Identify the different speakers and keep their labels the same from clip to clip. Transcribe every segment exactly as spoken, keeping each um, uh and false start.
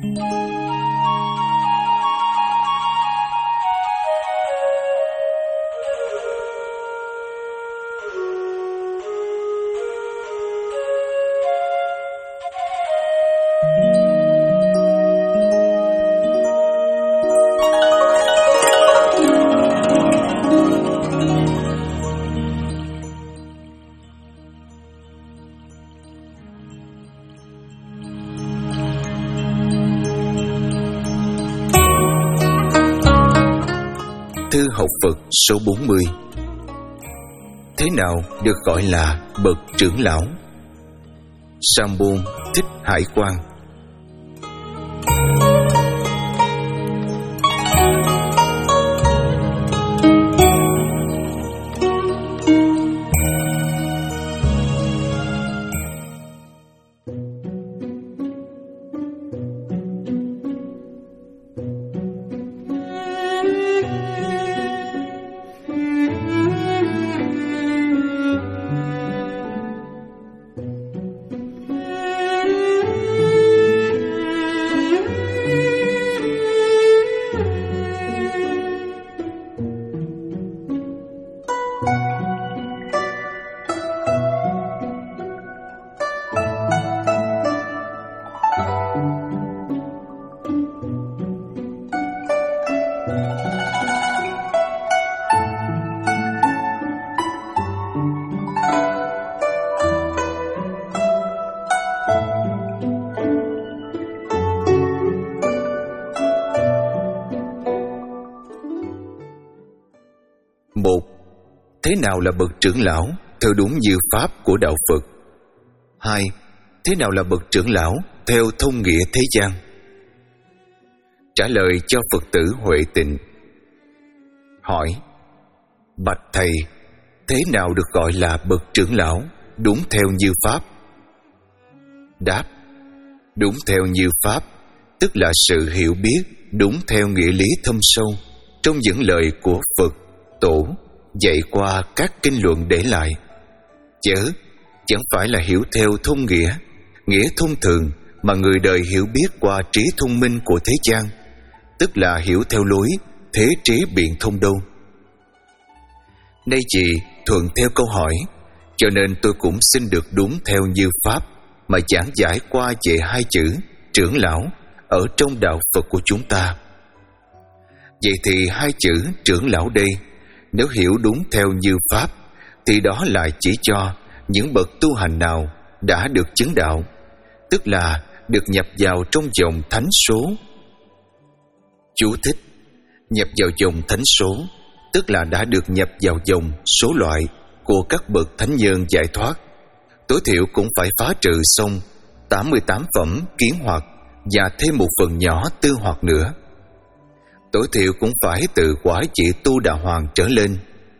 Speaker 1: Thư học Phật số bốn mươi. Thế nào được gọi là bậc trưởng lão? Sambon Thích Hải Quang. Một. Thế nào là bậc trưởng lão theo đúng như pháp của đạo Phật? Hai. Thế nào là bậc trưởng lão theo thông nghĩa thế gian? Trả lời cho Phật tử Huệ Tịnh. Hỏi: Bạch Thầy, thế nào được gọi là bậc trưởng lão đúng theo như pháp? Đáp: Đúng theo như pháp tức là sự hiểu biết đúng theo nghĩa lý thâm sâu trong những lời của Phật Tổ dạy qua các kinh luận để lại, chớ chẳng phải là hiểu theo thông nghĩa, nghĩa thông thường mà người đời hiểu biết qua trí thông minh của thế gian, tức là hiểu theo lối thế trí biện thông đâu. Nay chị thuận theo câu hỏi, cho nên tôi cũng xin được đúng theo như pháp mà giảng giải qua về hai chữ trưởng lão ở trong đạo Phật của chúng ta. Vậy thì hai chữ trưởng lão đây, nếu hiểu đúng theo như pháp, thì đó là chỉ cho những bậc tu hành nào đã được chứng đạo, tức là được nhập vào trong dòng thánh số. Chú thích: nhập vào dòng thánh số tức là đã được nhập vào dòng số loại của các bậc thánh nhân giải thoát, tối thiểu cũng phải phá trừ xong tám mươi tám phẩm kiến hoặc và thêm một phần nhỏ tư hoặc nữa. Tối thiểu cũng phải từ quái chỉ tu đà hoàng trở lên.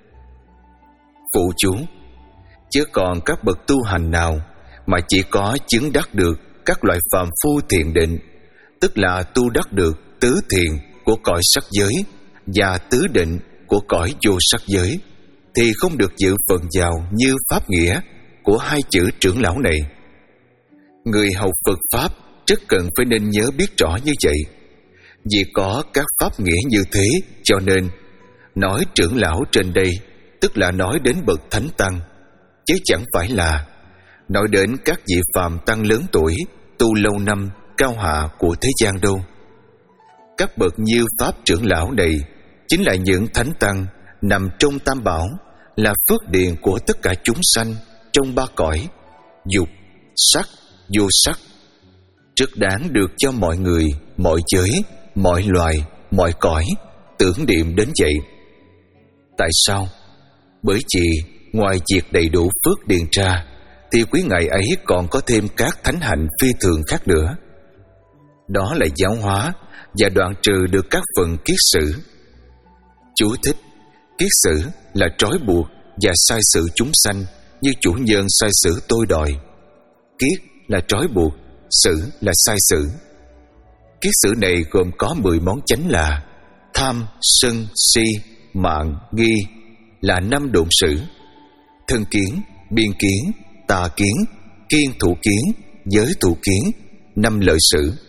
Speaker 1: Phụ chú: chứ còn các bậc tu hành nào mà chỉ có chứng đắc được các loại phàm phu thiền định, tức là tu đắc được tứ thiền của cõi sắc giới và tứ định của cõi vô sắc giới, thì không được dự phần vào như pháp nghĩa của hai chữ trưởng lão này. Người học Phật Pháp rất cần phải nên nhớ biết rõ như vậy. Vì có các pháp nghĩa như thế, cho nên nói trưởng lão trên đây tức là nói đến bậc thánh tăng, chứ chẳng phải là nói đến các vị phàm tăng lớn tuổi, tu lâu năm, cao hạ của thế gian đâu. Các bậc như pháp trưởng lão này chính là những thánh tăng nằm trong tam bảo, là phước điền của tất cả chúng sanh trong ba cõi dục, sắc, vô sắc, rất đáng được cho mọi người, mọi giới, mọi loài, mọi cõi tưởng niệm đến vậy. Tại sao? Bởi vì ngoài việc đầy đủ phước điền ra, thì quý ngài ấy còn có thêm các thánh hạnh phi thường khác nữa. Đó là giáo hóa và đoạn trừ được các phần kiết sử. Chú thích: kiết sử là trói buộc và sai sự chúng sanh như chủ nhân sai sử tôi đòi. Kiết là trói buộc, sử là sai sự. Kiết sử này gồm có mười món chánh là tham, sân, si, mạng, nghi, là năm độn sử: thân kiến, biên kiến, tà kiến, kiên thủ kiến, giới thủ kiến, năm lợi sử,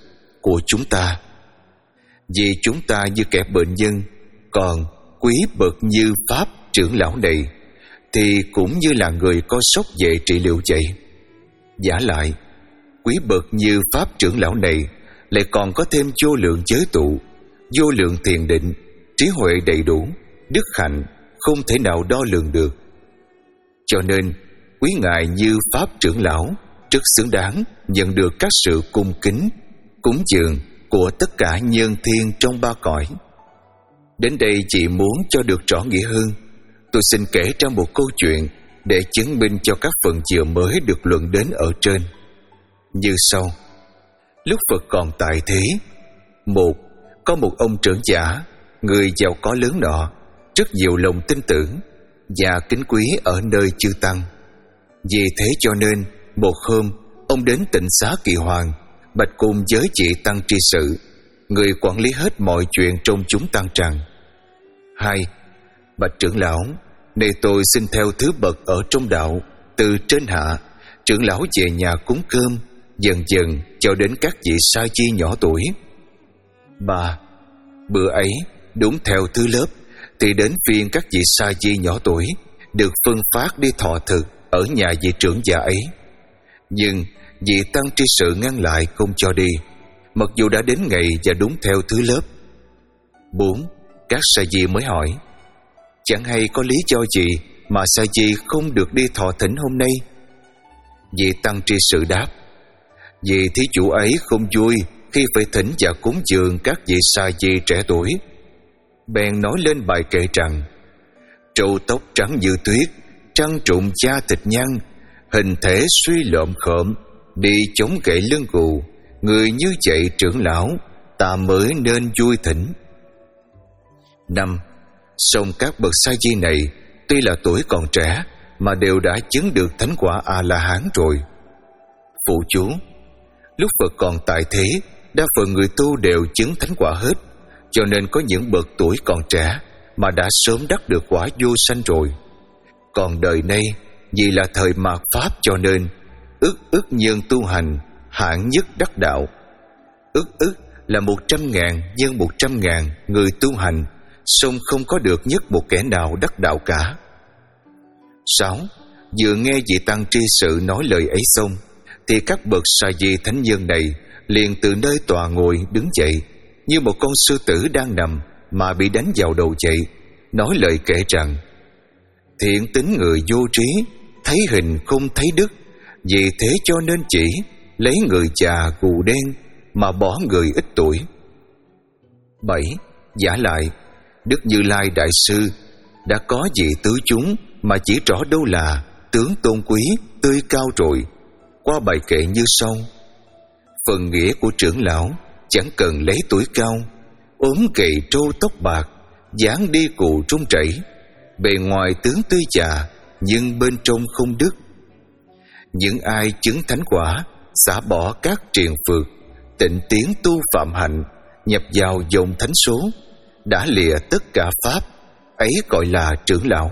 Speaker 1: của chúng ta. Vì chúng ta như kẻ bệnh nhân, còn quý bậc như Pháp trưởng lão này thì cũng như là người có sốc về trị liệu vậy. Giả lại, quý bậc như Pháp trưởng lão này lại còn có thêm vô lượng giới tụ, vô lượng thiền định, trí huệ đầy đủ, đức hạnh không thể nào đo lường được. Cho nên quý ngài như Pháp trưởng lão rất xứng đáng nhận được các sự cung kính, cúng dường của tất cả nhân thiên trong ba cõi. Đến đây chỉ muốn cho được rõ nghĩa hơn, tôi xin kể ra một câu chuyện để chứng minh cho các phần vừa mới được luận đến ở trên. Như sau: lúc Phật còn tại thế, một có một ông trưởng giả, người giàu có lớn nọ, rất nhiều lòng tin tưởng và kính quý ở nơi chư tăng. Vì thế cho nên một hôm ông đến Tịnh Xá Kỳ Hoàng bạch cùng với vị tăng tri sự, người quản lý hết mọi chuyện trong chúng tăng rằng: hai, bạch trưởng lão, nay tôi xin theo thứ bậc ở trong đạo, từ trên hạ, trưởng lão về nhà cúng cơm, dần dần cho đến các vị sa di nhỏ tuổi. Ba, bữa ấy đúng theo thứ lớp thì đến phiên các vị sa di nhỏ tuổi được phân phát đi thọ thực ở nhà vị trưởng giả ấy. Nhưng vị tăng tri sự ngăn lại không cho đi, mặc dù đã đến ngày và đúng theo thứ lớp. Bốn, các sa di mới hỏi: chẳng hay có lý do gì mà sa di không được đi thọ thỉnh hôm nay? Vị tăng tri sự đáp: vì thí chủ ấy không vui khi phải thỉnh và cúng dường các vị sa di trẻ tuổi. Bèn nói lên bài kệ rằng: trâu tóc trắng như tuyết, trăng trụng da thịt nhăn, hình thể suy lộm khộm, đi chống gậy lưng gù, người như vậy trưởng lão, ta mới nên vui thỉnh. Năm, song các bậc sa di này tuy là tuổi còn trẻ mà đều đã chứng được thánh quả A-la-hán rồi. Phụ chú: lúc Phật còn tại thế, đa phần người tu đều chứng thánh quả hết, cho nên có những bậc tuổi còn trẻ mà đã sớm đắc được quả vô sanh rồi. Còn đời nay vì là thời mạt Pháp, cho nên ức ức nhân tu hành hạng nhất đắc đạo. Ức ức là một trăm ngàn nhân một trăm ngàn người tu hành, song không có được nhất một kẻ nào đắc đạo cả. Sáu, vừa nghe vị tăng tri sự nói lời ấy xong thì các bậc sa di thánh nhân này liền từ nơi tòa ngồi đứng dậy, như một con sư tử đang nằm mà bị đánh vào đầu vậy, nói lời kể rằng: thiện tính người vô trí, thấy hình không thấy đức, vì thế cho nên chỉ lấy người già gù đen mà bỏ người ít tuổi. Bảy, giả lại, Đức Như Lai Đại Sư đã có vị tứ chúng mà chỉ rõ đâu là tướng tôn quý, tươi cao rồi, qua bài kệ như sau: phần nghĩa của trưởng lão chẳng cần lấy tuổi cao, ốm gầy trâu tóc bạc, dáng đi cụ trung chảy, bề ngoài tướng tươi già nhưng bên trong không đức. Những ai chứng thánh quả, xả bỏ các triền phược, tịnh tiến tu phạm hạnh, nhập vào dòng thánh số, đã lìa tất cả pháp, ấy gọi là trưởng lão.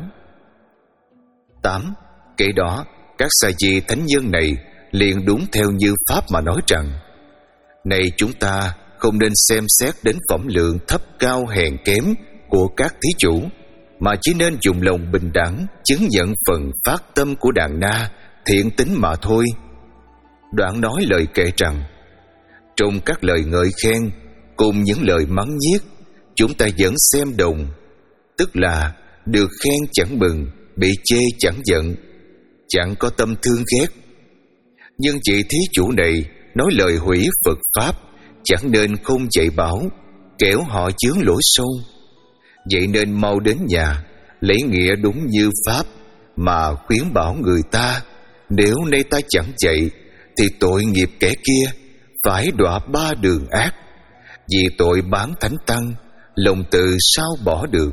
Speaker 1: Tám, kể đó các sa di thánh nhân này liền đúng theo như pháp mà nói rằng: này chúng ta không nên xem xét đến phẩm lượng thấp cao hèn kém của các thí chủ, mà chỉ nên dùng lòng bình đẳng chứng nhận phần phát tâm của đàn na thiện tính mà thôi. Đoạn nói lời kể rằng: trong các lời ngợi khen cùng những lời mắng nhiếc, chúng ta vẫn xem đồng, tức là được khen chẳng mừng, bị chê chẳng giận, chẳng có tâm thương ghét. Nhưng vị thí chủ này nói lời hủy Phật Pháp, chẳng nên không dạy bảo, kẻo họ chướng lỗi sâu. Vậy nên mau đến nhà, lấy nghĩa đúng như Pháp mà khuyến bảo người ta. Nếu nay ta chẳng dạy thì tội nghiệp kẻ kia phải đọa ba đường ác. Vì tội bán thánh tăng, lòng từ sao bỏ được.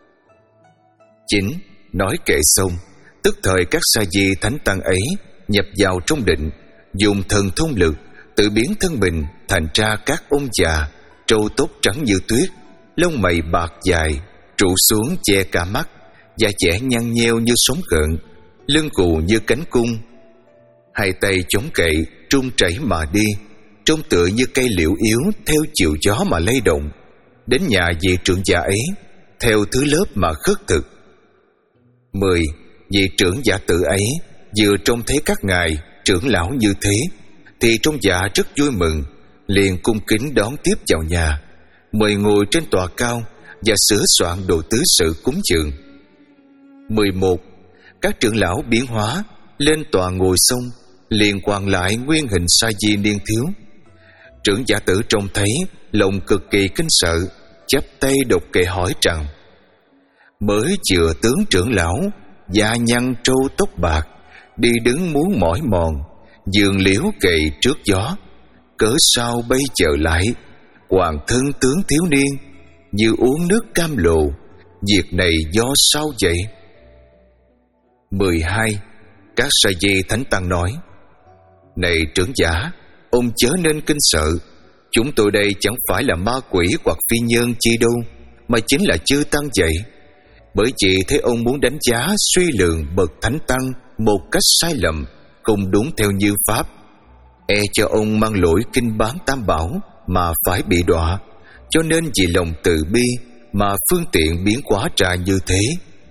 Speaker 1: Chín, nói kệ xong, tức thời các sa di thánh tăng ấy nhập vào trong định, dùng thần thông lực tự biến thân mình thành ra các ông già, trâu tóc trắng như tuyết, lông mày bạc dài, trụ xuống che cả mắt, da dẻ nhăn nheo như sóng gợn, lưng cù như cánh cung. Hai tay chống cậy trung chảy mà đi, trông tựa như cây liễu yếu theo chiều gió mà lay động, đến nhà vị trưởng giả ấy theo thứ lớp mà khất thực. Mười, vị trưởng giả tử ấy vừa trông thấy các ngài trưởng lão như thế thì trong dạ rất vui mừng, liền cung kính đón tiếp vào nhà, mời ngồi trên tòa cao và sửa soạn đồ tứ sự cúng dường. Mười một, các trưởng lão biến hóa lên tòa ngồi xong, liền hoàn lại nguyên hình sa di niên thiếu. Trưởng giả tử trông thấy lòng cực kỳ kinh sợ, chắp tay độc kệ hỏi rằng: mới chừa tướng trưởng lão, da nhăn trâu tóc bạc, đi đứng muốn mỏi mòn, giường liễu kệ trước gió, cớ sao bây giờ lại hoàng thân tướng thiếu niên, như uống nước cam lộ, việc này do sao vậy? Mười hai, các sa di thánh tăng nói: này trưởng giả, ông chớ nên kinh sợ, chúng tôi đây chẳng phải là ma quỷ hoặc phi nhân chi đâu, mà chính là chư tăng vậy. Bởi vì thấy ông muốn đánh giá suy lường bậc thánh tăng một cách sai lầm, không đúng theo như pháp, e cho ông mang lỗi kinh bán tam bảo mà phải bị đọa, cho nên vì lòng từ bi mà phương tiện biến hóa ra như thế.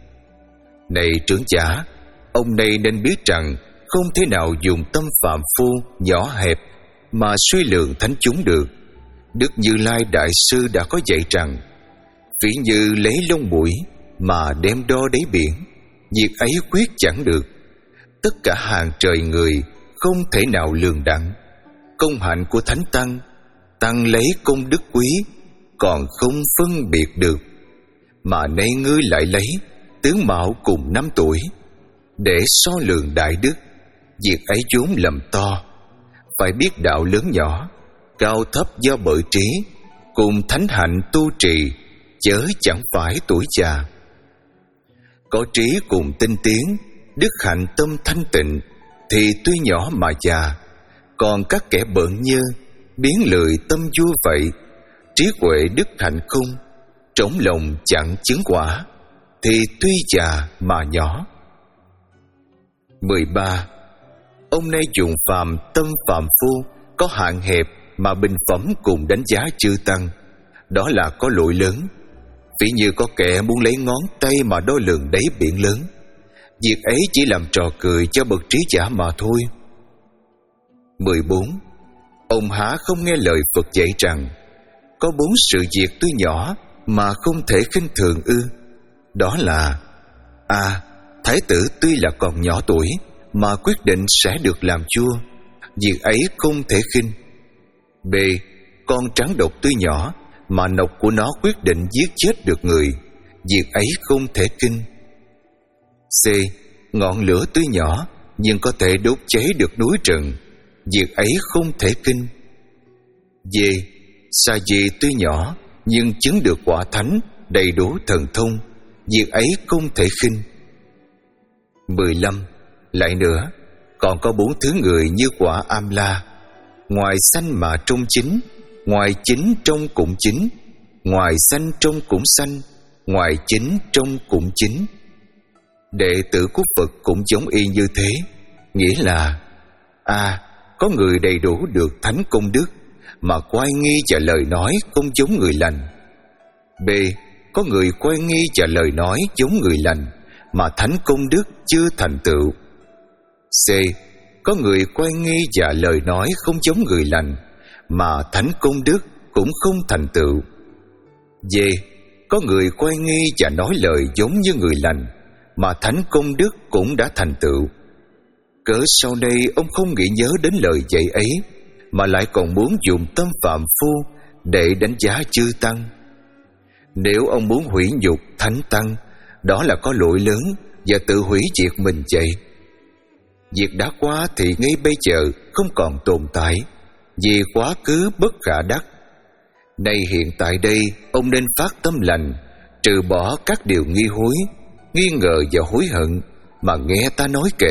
Speaker 1: Này trưởng giả, ông này nên biết rằng không thể nào dùng tâm phạm phu nhỏ hẹp mà suy lường thánh chúng được. Đức Như Lai Đại Sư đã có dạy rằng: ví như lấy lông mũi mà đem đo đáy biển, việc ấy quyết chẳng được. Tất cả hàng trời người không thể nào lường đặng. Công hạnh của thánh tăng, tăng lấy công đức quý, còn không phân biệt được. Mà nay ngươi lại lấy tướng mạo cùng năm tuổi để so lường đại đức, việc ấy vốn lầm to. Phải biết đạo lớn nhỏ, cao thấp do bởi trí, cùng thánh hạnh tu trì, chớ chẳng phải tuổi già. Có trí cùng tinh tiến, đức hạnh tâm thanh tịnh, thì tuy nhỏ mà già. Còn các kẻ bợn nhơ, biến lười tâm vua vậy, trí huệ đức hạnh không, trống lòng chẳng chứng quả, thì tuy già mà nhỏ. Mười ba, ông nay dùng phàm tâm phàm phu có hạn hẹp mà bình phẩm cùng đánh giá chư tăng, đó là có lỗi lớn. Ví như có kẻ muốn lấy ngón tay mà đo lường đáy biển lớn, việc ấy chỉ làm trò cười cho bậc trí giả mà thôi. Mười bốn, ông há không nghe lời Phật dạy rằng có bốn sự việc tuy nhỏ mà không thể khinh thường ư? Đó là: A. Thái tử tuy là còn nhỏ tuổi mà quyết định sẽ được làm vua, việc ấy không thể khinh. B. Con trắng độc tuy nhỏ mà nọc của nó quyết định giết chết được người, việc ấy không thể kinh. C. Ngọn lửa tuy nhỏ nhưng có thể đốt cháy được núi rừng, việc ấy không thể kinh. D. Sa di tuy nhỏ nhưng chứng được quả thánh đầy đủ thần thông, việc ấy không thể khinh. Mười lăm. Lại nữa, còn có bốn thứ người như quả am la: ngoài xanh mà trong chính, ngoài chính trong cũng chính, ngoài xanh trong cũng xanh, ngoài chính trong cũng chính. Đệ tử của Phật cũng giống y như thế, nghĩa là: A. Có người đầy đủ được thánh công đức mà quay nghi và lời nói không giống người lành. B. Có người quay nghi và lời nói giống người lành mà thánh công đức chưa thành tựu. C. Có người quay nghi và lời nói không giống người lành mà thánh công đức cũng không thành tựu. D. Có người quay nghi và nói lời giống như người lành mà thánh công đức cũng đã thành tựu. Cớ sau đây ông không nghĩ nhớ đến lời dạy ấy, mà lại còn muốn dùng tâm phạm phu để đánh giá chư tăng. Nếu ông muốn hủy nhục thánh tăng, đó là có lỗi lớn và tự hủy diệt mình vậy. Việc đã qua thì ngay bây giờ không còn tồn tại, vì quá khứ bất khả đắc. Nay hiện tại đây ông nên phát tâm lành, trừ bỏ các điều nghi hối, nghi ngờ và hối hận mà nghe ta nói kệ.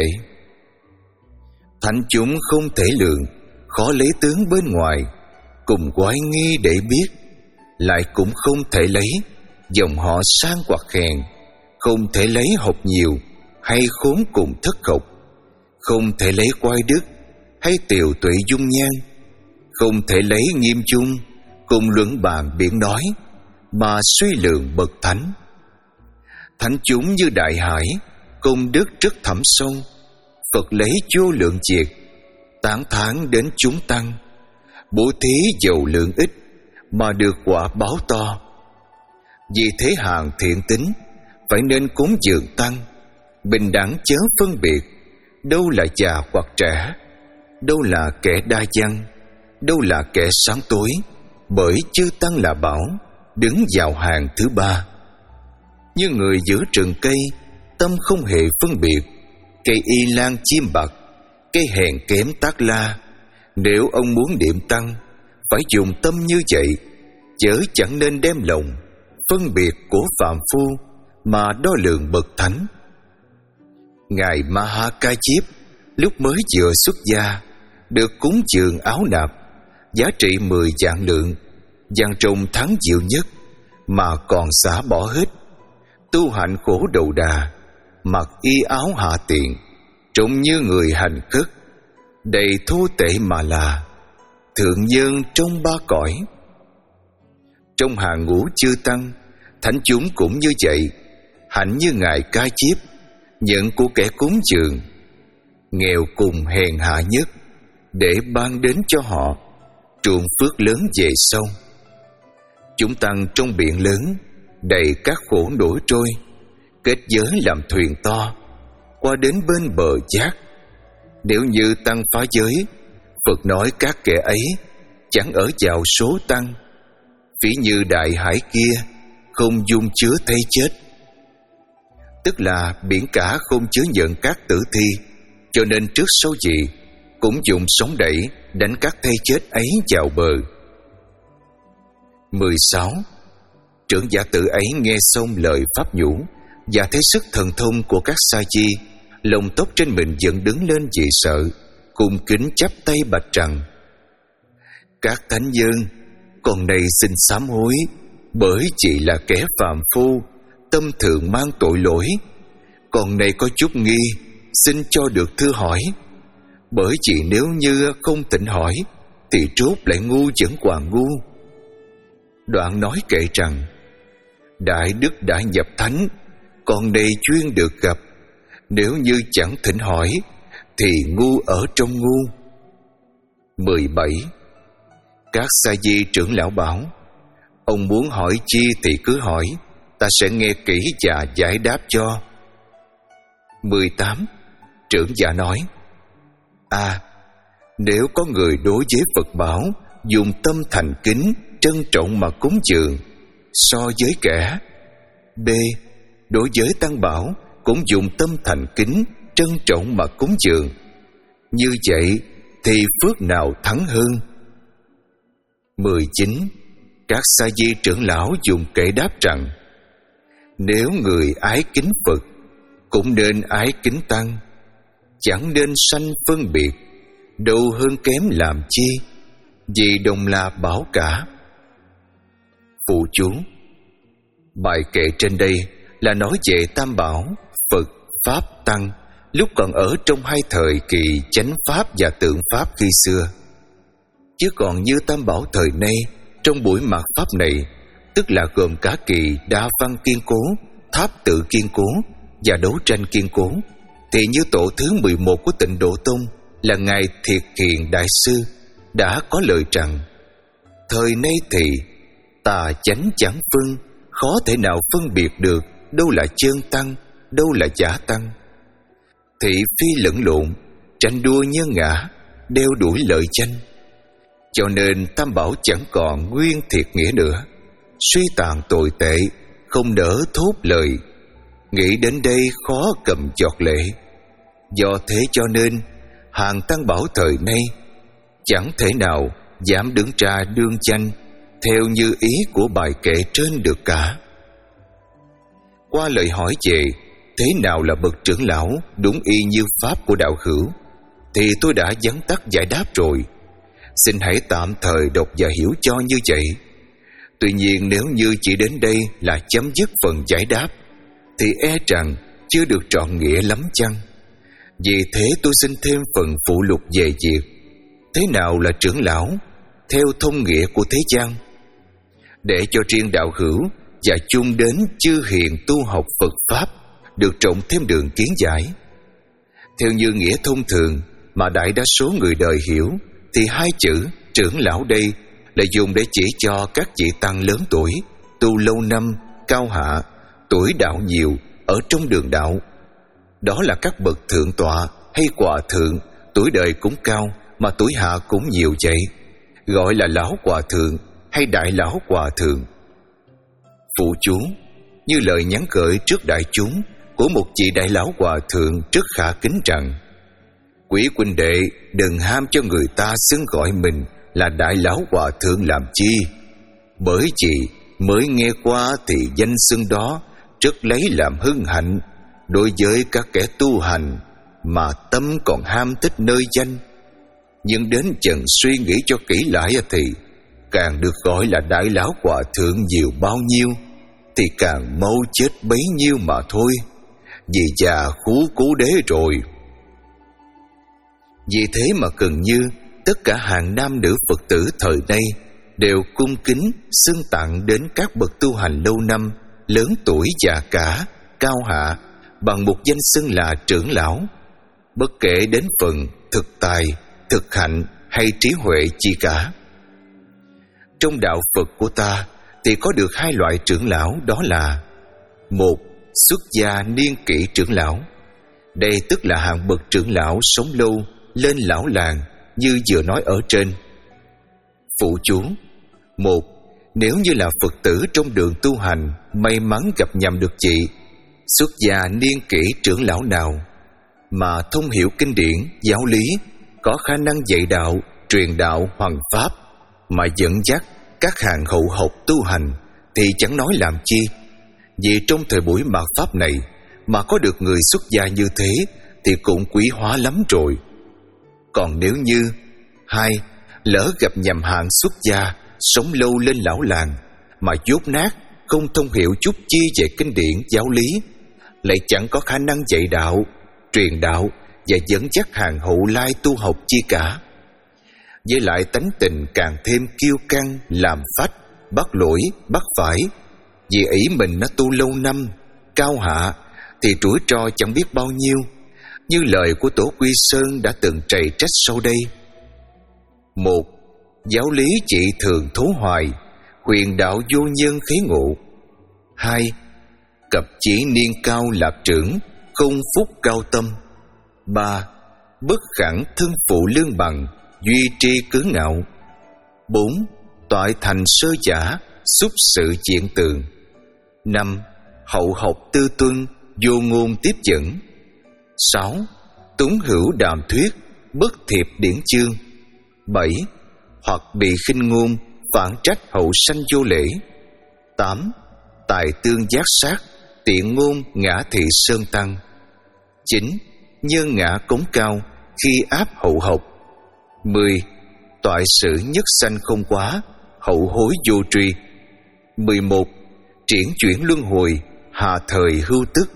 Speaker 1: Thánh chúng không thể lượng, khó lấy tướng bên ngoài, cùng quái nghi để biết, lại cũng không thể lấy dòng họ sang hoặc hèn, không thể lấy học nhiều hay khốn cùng thất học, không thể lấy quai đức hay tiều tụy dung nhan, không thể lấy nghiêm chung cùng luận bàn biển nói mà suy lượng bậc thánh. Thánh chúng như đại hải, công đức rất thẳm sâu. Phật lấy vô lượng diệt, tán thán đến chúng tăng, bố thí giàu lượng ít mà được quả báo to. Vì thế hàng thiện tính phải nên cúng dường tăng, bình đẳng chớ phân biệt, đâu là già hoặc trẻ, đâu là kẻ đa văn, đâu là kẻ sáng tối, bởi chư tăng là bảo, đứng vào hàng thứ ba. Như người giữa rừng cây, tâm không hề phân biệt, cây y lan chim bạc, cây hèn kém tác la. Nếu ông muốn niệm tăng, phải dùng tâm như vậy, chớ chẳng nên đem lòng phân biệt của phạm phu mà đo lường bậc thánh. Ngài Ma-ha-ca-diếp lúc mới vừa xuất gia, được cúng dường áo nạp giá trị mười vạn lượng, vạn trùng tháng diệu nhất, mà còn xả bỏ hết, tu hạnh khổ đầu đà, mặc y áo hạ tiện, trông như người hành khất, đầy thô tệ mà là thượng nhân trong ba cõi. Trong hàng ngũ chư tăng, thánh chúng cũng như vậy, hạnh như ngài Ca-diếp, nhận của kẻ cúng dường, nghèo cùng hèn hạ nhất, để ban đến cho họ truồng phước lớn về sau. Chúng tăng trong biển lớn, đầy các khổ nổi trôi, kết giới làm thuyền to, qua đến bên bờ giác. Nếu như tăng phá giới, Phật nói các kẻ ấy chẳng ở vào số tăng, phỉ như đại hải kia, không dung chứa thây chết. Tức là biển cả không chứa nhận các tử thi, cho nên trước sau gì cũng dùng sóng đẩy đánh các thây chết ấy vào bờ. mười sáu. Trưởng giả tử ấy nghe xong lời pháp nhũ và thấy sức thần thông của các sa di, lông tóc trên mình dựng đứng lên vì sợ, cung kính chắp tay bạch rằng: các thánh nhân, con này xin sám hối, bởi chỉ là kẻ phàm phu, tâm thường mang tội lỗi. Con này có chút nghi, xin cho được thưa hỏi. Bởi chỉ nếu như không tỉnh hỏi, thì trốt lại ngu vẫn còn ngu. Đoạn nói kệ rằng: đại đức đã nhập thánh, con đây chuyên được gặp. Nếu như chẳng thỉnh hỏi, thì ngu ở trong ngu. mười bảy. Các sa di trưởng lão bảo: ông muốn hỏi chi thì cứ hỏi, ta sẽ nghe kỹ và giải đáp cho. mười tám. Trưởng giả nói: A, nếu có người đối với Phật bảo dùng tâm thành kính, trân trọng mà cúng dường, so với kẻ B, đối với tăng bảo cũng dùng tâm thành kính, trân trọng mà cúng dường, như vậy thì phước nào thắng hơn? mười chín. Các sa di trưởng lão dùng kệ đáp rằng: nếu người ái kính Phật, cũng nên ái kính tăng, chẳng nên sanh phân biệt, đâu hơn kém làm chi, vì đồng là bảo cả. Phụ chú: bài kệ trên đây là nói về tam bảo Phật, Pháp, Tăng lúc còn ở trong hai thời kỳ chánh Pháp và tượng Pháp khi xưa. Chứ còn như tam bảo thời nay, trong buổi mạt Pháp này, tức là gồm cả kỳ đa văn kiên cố, tháp tự kiên cố và đấu tranh kiên cố, thì như tổ thứ mười một của Tịnh Độ Tông là Ngài Thiệt Hiền Đại Sư đã có lời rằng: thời nay thì tà chánh chẳng phân, khó thể nào phân biệt được đâu là chân tăng, đâu là giả tăng. Thị phi lẫn lộn, tranh đua nhân ngã, đeo đuổi lợi tranh. Cho nên tam bảo chẳng còn nguyên thiệt nghĩa nữa, suy tàn tồi tệ, không nỡ thốt lời. Nghĩ đến đây khó cầm giọt lệ. Do thế cho nên hàng tăng bảo thời nay chẳng thể nào dám đứng ra đương tranh theo như ý của bài kệ trên được cả. Qua lời hỏi về thế nào là bậc trưởng lão đúng y như pháp của đạo hữu, thì tôi đã vắn tắt giải đáp rồi. Xin hãy tạm thời đọc và hiểu cho như vậy. Tuy nhiên nếu như chỉ đến đây là chấm dứt phần giải đáp, thì e rằng chưa được trọn nghĩa lắm chăng. Vì thế tôi xin thêm phần phụ lục về việc thế nào là trưởng lão theo thông nghĩa của thế gian, để cho riêng đạo hữu và chung đến chư hiền tu học Phật Pháp được trộn thêm đường kiến giải. Theo như nghĩa thông thường mà đại đa số người đời hiểu, thì hai chữ trưởng lão đây là dùng để chỉ cho các vị tăng lớn tuổi, tu lâu năm, cao hạ, tuổi đạo nhiều ở trong đường đạo. Đó là các bậc thượng tọa hay hòa thượng, tuổi đời cũng cao mà tuổi hạ cũng nhiều vậy, gọi là lão hòa thượng hay đại lão hòa thượng. Phụ chú, như lời nhắn gửi trước đại chúng của một vị đại lão hòa thượng rất khả kính rằng: quý huynh đệ đừng ham cho người ta xưng gọi mình là đại lão hòa thượng làm chi, bởi vì mới nghe qua thì danh xưng đó rất lấy làm hưng hạnh đối với các kẻ tu hành, mà tâm còn ham thích nơi danh. Nhưng đến chừng suy nghĩ cho kỹ lại thì càng được gọi là đại lão hòa thượng nhiều bao nhiêu thì càng mau chết bấy nhiêu mà thôi, vì già khú cú đế rồi. Vì thế mà gần như tất cả hàng nam nữ Phật tử thời nay đều cung kính xưng tặng đến các bậc tu hành lâu năm, lớn tuổi già cả, cao hạ bằng một danh xưng là trưởng lão, bất kể đến phần thực tài, thực hạnh hay trí huệ chi cả. Trong đạo Phật của ta thì có được hai loại trưởng lão, đó là: một, xuất gia niên kỷ trưởng lão. Đây tức là hạng bậc trưởng lão sống lâu, lên lão làng như vừa nói ở trên. Phụ chú: một, nếu như là Phật tử trong đường tu hành may mắn gặp nhầm được chị xuất gia niên kỷ trưởng lão nào mà thông hiểu kinh điển, giáo lý, có khả năng dạy đạo, truyền đạo hoằng pháp, mà dẫn dắt các hàng hậu học tu hành, thì chẳng nói làm chi. Vì trong thời buổi mạt pháp này mà có được người xuất gia như thế thì cũng quý hóa lắm rồi. Còn nếu như hai, lỡ gặp nhầm hạng xuất gia sống lâu lên lão làng mà dốt nát, không thông hiểu chút chi về kinh điển giáo lý, lại chẳng có khả năng dạy đạo, truyền đạo và dẫn dắt hàng hậu lai tu học chi cả, với lại tánh tình càng thêm kiêu căng, làm phách, bắt lỗi, bắt phải, vì ý mình nó tu lâu năm, cao hạ, thì rủi ro chẳng biết bao nhiêu, như lời của Tổ Quy Sơn đã từng trầy trách sau đây. Một, giáo lý chỉ thường thố hoài, huyền đạo vô nhân khế ngộ. Hai, cập chỉ niên cao lạp trưởng, không phúc cao tâm. Ba, bất khẳng thân phụ lương bằng, duy tri cứ ngạo. Bốn, toại thành sơ giả, xúc sự diện tường. Năm, hậu học tư tuân, vô ngôn tiếp dẫn. Sáu, túng hữu đàm thuyết, bất thiệp điển chương. Bảy, hoặc bị khinh ngôn, phản trách hậu sanh vô lễ. Tám, tài tương giác sát, tiện ngôn ngã thị sơn tăng. Chín, nhân ngã cống cao, khi áp hậu học. Mười, toại sự nhất sanh không quá, hậu hối vô tri. Mười một, triển chuyển luân hồi, hạ thời hưu tức.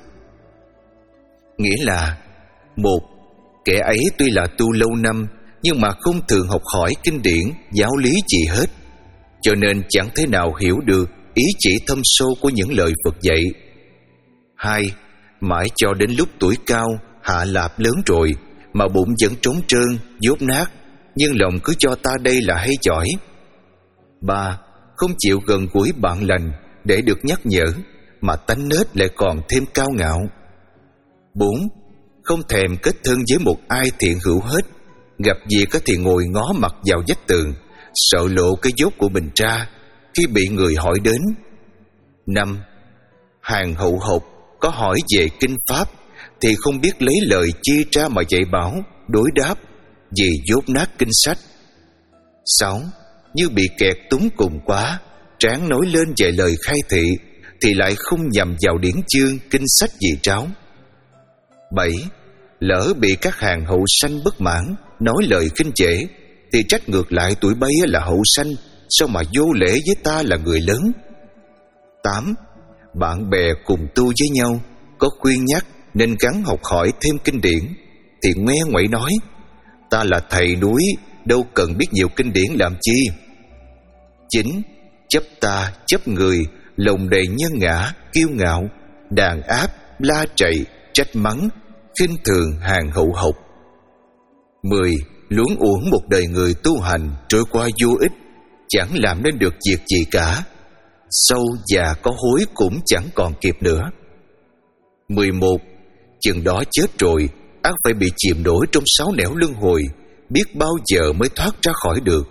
Speaker 1: Nghĩa là: một, kẻ ấy tuy là tu lâu năm nhưng mà không thường học hỏi kinh điển, giáo lý gì hết, cho nên chẳng thể nào hiểu được ý chỉ thâm sâu của những lời Phật dạy. Hai, mãi cho đến lúc tuổi cao, hạ lạp lớn rồi mà bụng vẫn trống trơn, dốt nát, nhưng lòng cứ cho ta đây là hay giỏi. Ba, không chịu gần gũi bạn lành để được nhắc nhở, mà tánh nết lại còn thêm cao ngạo. Bốn, không thèm kết thân với một ai thiện hữu hết, gặp gì có thì ngồi ngó mặt vào vách tường, sợ lộ cái dốt của mình ra khi bị người hỏi đến. Năm, hàng hậu học có hỏi về kinh pháp thì không biết lấy lời chi ra mà dạy bảo, đối đáp, vì dốt nát kinh sách. Sáu, như bị kẹt túng cùng quá, tráng nói lên về lời khai thị thì lại không nhằm vào điển chương, kinh sách gì tráo. Bảy, lỡ bị các hàng hậu sanh bất mãn, nói lời khinh dễ, thì trách ngược lại tụi bay là hậu sanh, sao mà vô lễ với ta là người lớn. Tám, bạn bè cùng tu với nhau, có khuyên nhắc nên gắng học hỏi thêm kinh điển, thì nghe ngoại nói: ta là thầy núi, đâu cần biết nhiều kinh điển làm chi. Chín, chấp ta, chấp người, lòng đầy nhân ngã, kiêu ngạo, đàn áp, la trạy, trách mắng, khinh thường hàng hậu học. Mười, luống uổng một đời người tu hành trôi qua vô ích, chẳng làm nên được việc gì cả. Sâu già có hối cũng chẳng còn kịp nữa. Mười một, chừng đó chết rồi, ắt phải bị chìm nổi trong sáu nẻo luân hồi, biết bao giờ mới thoát ra khỏi được.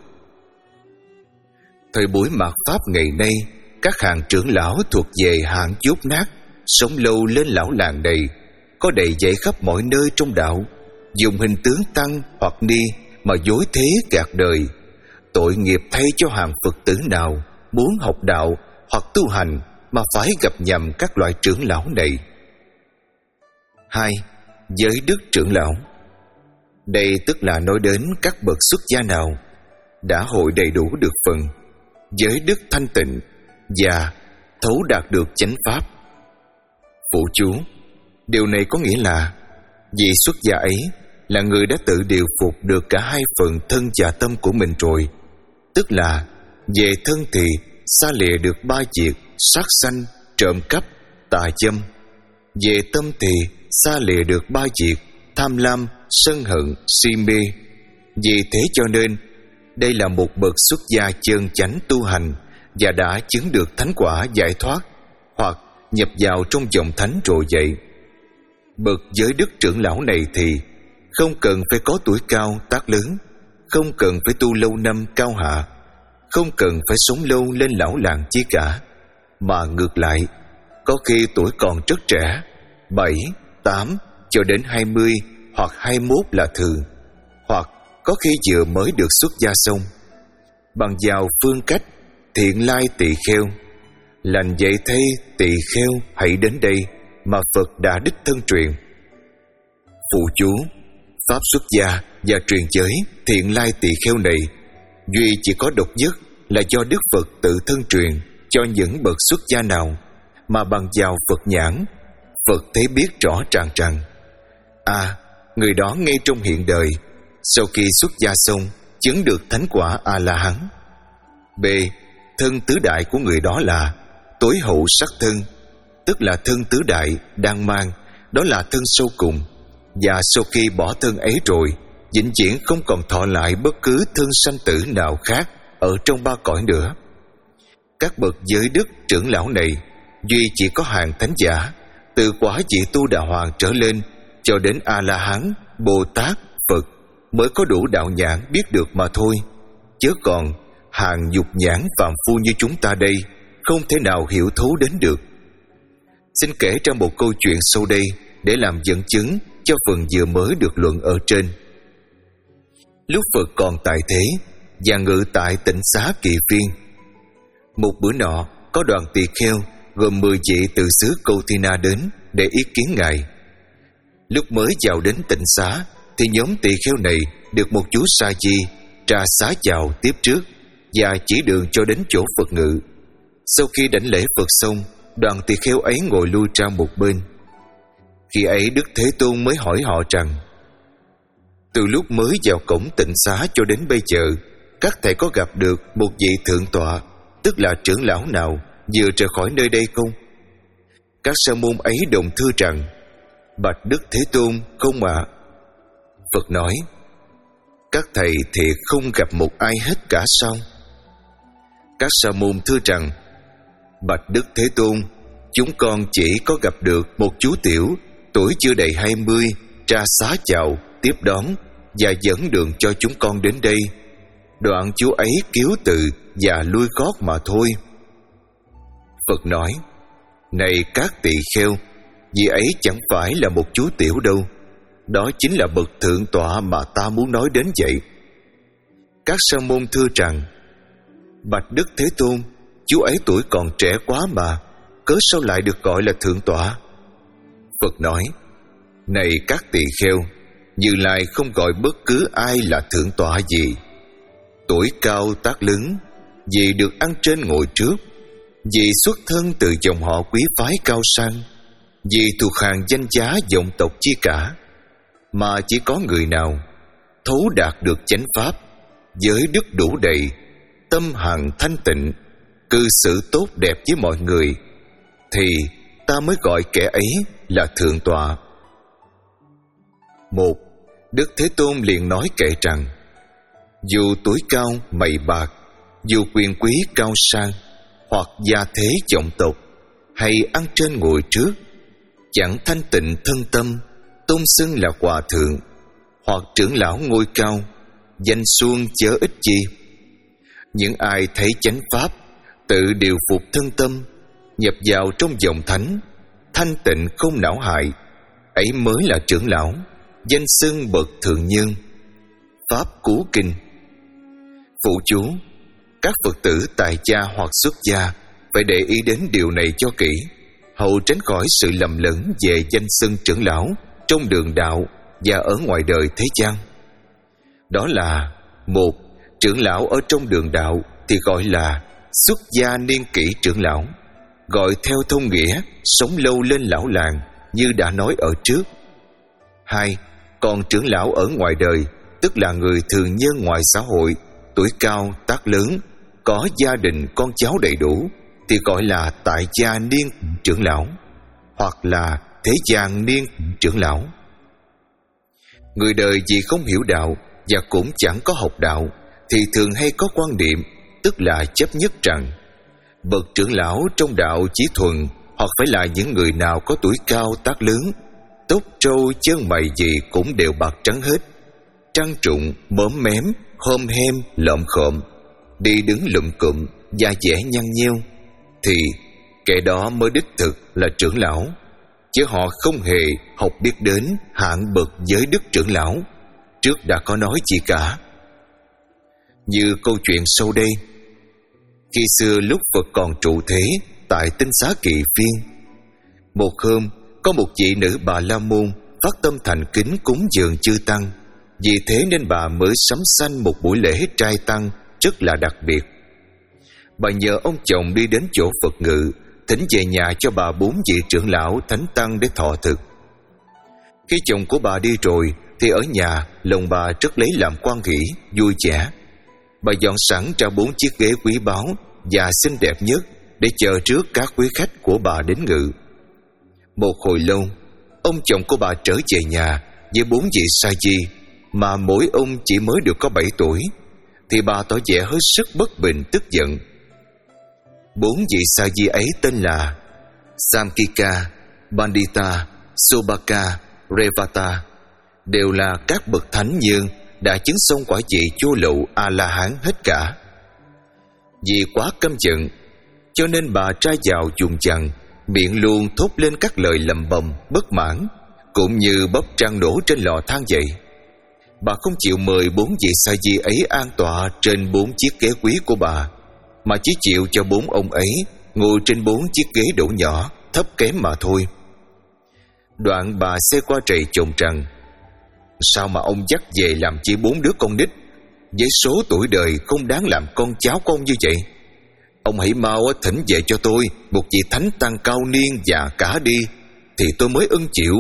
Speaker 1: Thời buổi mạt Pháp ngày nay, các hàng trưởng lão thuộc về hạng dốt nát, sống lâu lên lão làng đầy, có đầy dẫy khắp mọi nơi trong đạo, dùng hình tướng tăng hoặc ni mà dối thế gạt đời. Tội nghiệp thay cho hàng Phật tử nào muốn học đạo hoặc tu hành mà phải gặp nhầm các loại trưởng lão này. Hai, giới đức trưởng lão. Đây tức là nói đến các bậc xuất gia nào đã hội đầy đủ được phần giới đức thanh tịnh và thấu đạt được chánh pháp. Phụ chú, điều này có nghĩa là vị xuất gia ấy là người đã tự điều phục được cả hai phần thân và tâm của mình rồi, tức là về thân thì xa lìa được ba việc sát sanh, trộm cắp, tà dâm; về tâm thì xa lìa được ba việc tham lam, sân hận, si mê. Vì thế cho nên đây là một bậc xuất gia chân chánh tu hành và đã chứng được thánh quả giải thoát hoặc nhập vào trong dòng thánh rồi vậy. Bậc giới đức trưởng lão này thì không cần phải có tuổi cao tác lớn, không cần phải tu lâu năm cao hạ, không cần phải sống lâu lên lão làng chi cả, mà ngược lại, có khi tuổi còn rất trẻ, bảy, tám cho đến hai mươi hoặc hai mươi mốt là thường, hoặc có khi vừa mới được xuất gia xong. Bằng vào phương cách thiện lai tỳ kheo, lành vậy thay tỳ kheo hãy đến đây mà Phật đã đích thân truyền. Phụ chú, pháp xuất gia và truyền giới thiện lai tỳ kheo này duy chỉ có độc nhất là do Đức Phật tự thân truyền cho những bậc xuất gia nào mà bằng vào Phật nhãn, Phật thấy biết rõ ràng rằng A. Người đó ngay trong hiện đời, sau khi xuất gia xong chứng được thánh quả A-la-hán. B. Thân tứ đại của người đó là tối hậu sắc thân, tức là thân tứ đại đang mang, đó là thân sâu cùng, và sau khi bỏ thân ấy rồi, vĩnh viễn không còn thọ lại bất cứ thân sanh tử nào khác ở trong ba cõi nữa. Các bậc giới đức trưởng lão này duy chỉ có hàng thánh giả, từ quả vị tu đà hoàng trở lên cho đến A-la-hán, Bồ Tát, Phật mới có đủ đạo nhãn biết được mà thôi, chứ còn hàng dục nhãn phàm phu như chúng ta đây không thể nào hiểu thấu đến được. Xin kể ra một câu chuyện sau đây để làm dẫn chứng cho phần vừa mới được luận ở trên. Lúc Phật còn tại thế và ngự tại Tịnh Xá Kỳ Viên, một bữa nọ có đoàn tỳ kheo gồm mười vị từ xứ Câu Thi Na đến để ý kiến Ngài. Lúc mới vào đến Tịnh Xá thì nhóm tỳ kheo này được một chú sa di tra xá chào tiếp trước và chỉ đường cho đến chỗ Phật ngự. Sau khi đảnh lễ Phật xong, đoàn tỳ kheo ấy ngồi lui ra một bên. Khi ấy Đức Thế Tôn mới hỏi họ rằng: từ lúc mới vào cổng Tịnh Xá cho đến bây giờ, các thầy có gặp được một vị thượng tọa, tức là trưởng lão nào vừa rời khỏi nơi đây không? Các sa môn ấy đồng thưa rằng: bạch Đức Thế Tôn, không ạ. Phật nói: các thầy thì không gặp một ai hết cả sao? Các sa môn thưa rằng: bạch Đức Thế Tôn, chúng con chỉ có gặp được một chú tiểu tuổi chưa đầy hai mươi ra xá chào, tiếp đón và dẫn đường cho chúng con đến đây. Đoạn chú ấy kiếu từ và lui gót mà thôi. Phật nói: này các tỳ kheo, vì ấy chẳng phải là một chú tiểu đâu, đó chính là bậc thượng tọa mà ta muốn nói đến vậy. Các sa môn thưa rằng: bạch Đức Thế Tôn, chú ấy tuổi còn trẻ quá mà, cớ sao lại được gọi là thượng tọa? Phật nói: này các tỳ kheo, Như Lai không gọi bất cứ ai là thượng tọa gì. Tuổi cao tác lớn, vì được ăn trên ngồi trước, vì xuất thân từ dòng họ quý phái cao sang, vì thuộc hàng danh giá vọng tộc chi cả, mà chỉ có người nào thấu đạt được chánh pháp giới đức đủ đầy, tâm hằng thanh tịnh, cư xử tốt đẹp với mọi người, thì ta mới gọi kẻ ấy là thượng tọa. Một, Đức Thế Tôn liền nói kệ rằng: dù tuổi cao mày bạc, dù quyền quý cao sang, hoặc gia thế vọng tộc, hay ăn trên ngồi trước, chẳng thanh tịnh thân tâm, tôn xưng là hòa thượng, hoặc trưởng lão ngôi cao, danh xuông chớ ích chi. Những ai thấy chánh pháp, tự điều phục thân tâm, nhập vào trong dòng thánh, thanh tịnh không não hại, ấy mới là trưởng lão, danh xưng bậc thượng nhân. Pháp Cú Kinh. Phụ chú: các Phật tử tại gia hoặc xuất gia phải để ý đến điều này cho kỹ, hầu tránh khỏi sự lầm lẫn về danh xưng trưởng lão trong đường đạo và ở ngoài đời thế gian. Đó là: một, trưởng lão ở trong đường đạo thì gọi là xuất gia niên kỷ trưởng lão, gọi theo thông nghĩa sống lâu lên lão làng như đã nói ở trước. Hai, còn trưởng lão ở ngoài đời, tức là người thường nhân ngoài xã hội, tuổi cao, tác lớn, có gia đình con cháu đầy đủ, thì gọi là tại gia niên trưởng lão, hoặc là thế gian niên trưởng lão. Người đời vì không hiểu đạo và cũng chẳng có học đạo, thì thường hay có quan niệm, tức là chấp nhất rằng bậc trưởng lão trong đạo chỉ thuần hoặc phải là những người nào có tuổi cao tác lớn, tóc trâu chân mày gì cũng đều bạc trắng hết, trăng trụng, mớm mém, hôm hem, lợm khộm, đi đứng lụm cụm, da dẻ nhăn nheo, thì kẻ đó mới đích thực là trưởng lão, chứ họ không hề học biết đến hạng bậc giới đức trưởng lão trước đã có nói gì cả. Như câu chuyện sau đây. Khi xưa lúc Phật còn trụ thế tại Tinh Xá Kỳ Viên, một hôm có một vị nữ Bà La Môn phát tâm thành kính cúng dường chư tăng, vì thế nên bà mới sắm sanh một buổi lễ trai tăng rất là đặc biệt. Bà nhờ ông chồng đi đến chỗ Phật ngự, thỉnh về nhà cho bà bốn vị trưởng lão thánh tăng để thọ thực. Khi chồng của bà đi rồi thì ở nhà lòng bà rất lấy làm quan hỷ, vui vẻ. Bà dọn sẵn ra bốn chiếc ghế quý báu và xinh đẹp nhất để chờ trước các quý khách của bà đến ngự. Một hồi lâu, ông chồng của bà trở về nhà với bốn vị sa di, mà mỗi ông chỉ mới được có bảy tuổi, thì bà tỏ vẻ hết sức bất bình tức giận. Bốn vị sa di ấy tên là Samkika, Bandita, Subaka, Revata, đều là các bậc thánh nhân đã chứng xong quả vị vô lậu A-la-hán hết cả. Vì quá căm giận, cho nên bà tra vào dùng chằng, miệng luôn thốt lên các lời lầm bầm bất mãn, cũng như bóp trăng nổ trên lò than vậy. Bà không chịu mời bốn vị sa di ấy an tọa trên bốn chiếc ghế quý của bà, mà chỉ chịu cho bốn ông ấy ngồi trên bốn chiếc ghế đổ nhỏ thấp kém mà thôi. Đoạn bà xe qua trầy chồng rằng: sao mà ông dắt về làm chỉ bốn đứa con nít với số tuổi đời không đáng làm con cháu của ông như vậy? Ông hãy mau thỉnh về cho tôi một vị thánh tăng cao niên già cả đi, thì tôi mới ưng chịu.